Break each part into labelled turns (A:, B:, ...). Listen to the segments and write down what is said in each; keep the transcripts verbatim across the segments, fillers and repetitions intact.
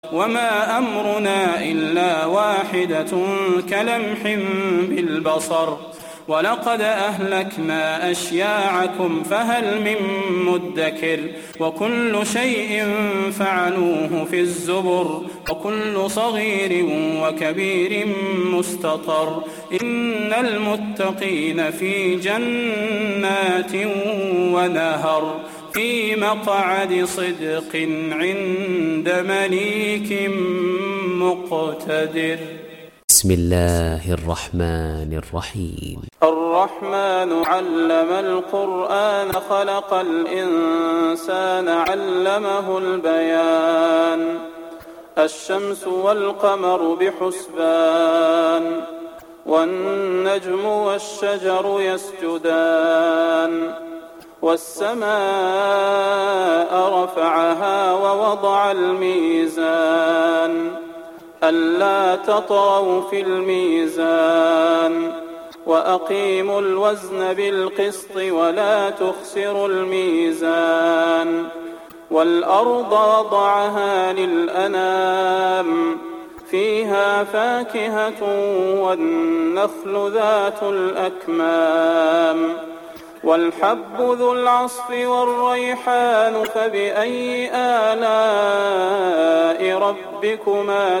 A: وما أمرنا إلا واحدة كلمح بالبصر ولقد أهلكنا أشياعكم فهل من مدكر وكل شيء فعلوه في الزبر وكل صغير وكبير مستطر إن المتقين في جنات ونهر في مقعد صدق عند مليك مقتدر.
B: بسم الله الرحمن الرحيم.
A: الرحمن علم القرآن خلق الإنسان علمه البيان الشمس والقمر بحسبان والنجم والشجر يسجدان والسماء رفعها ووضع الميزان ألا تطغوا في الميزان وأقيموا الوزن بالقسط ولا تخسروا الميزان والأرض وضعها للأنام فيها فاكهة والنخل ذات الأكمام والحب ذو العصف والريحان فبأي آلاء ربكما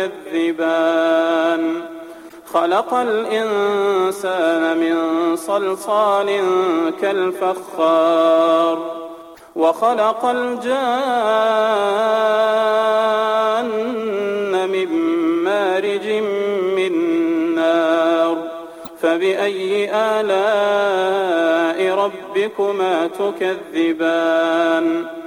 A: تكذبان خلق الإنسان من صلصال كالفخار وخلق الجان من مارج من نار فبأي آلاء ربكما تكذبان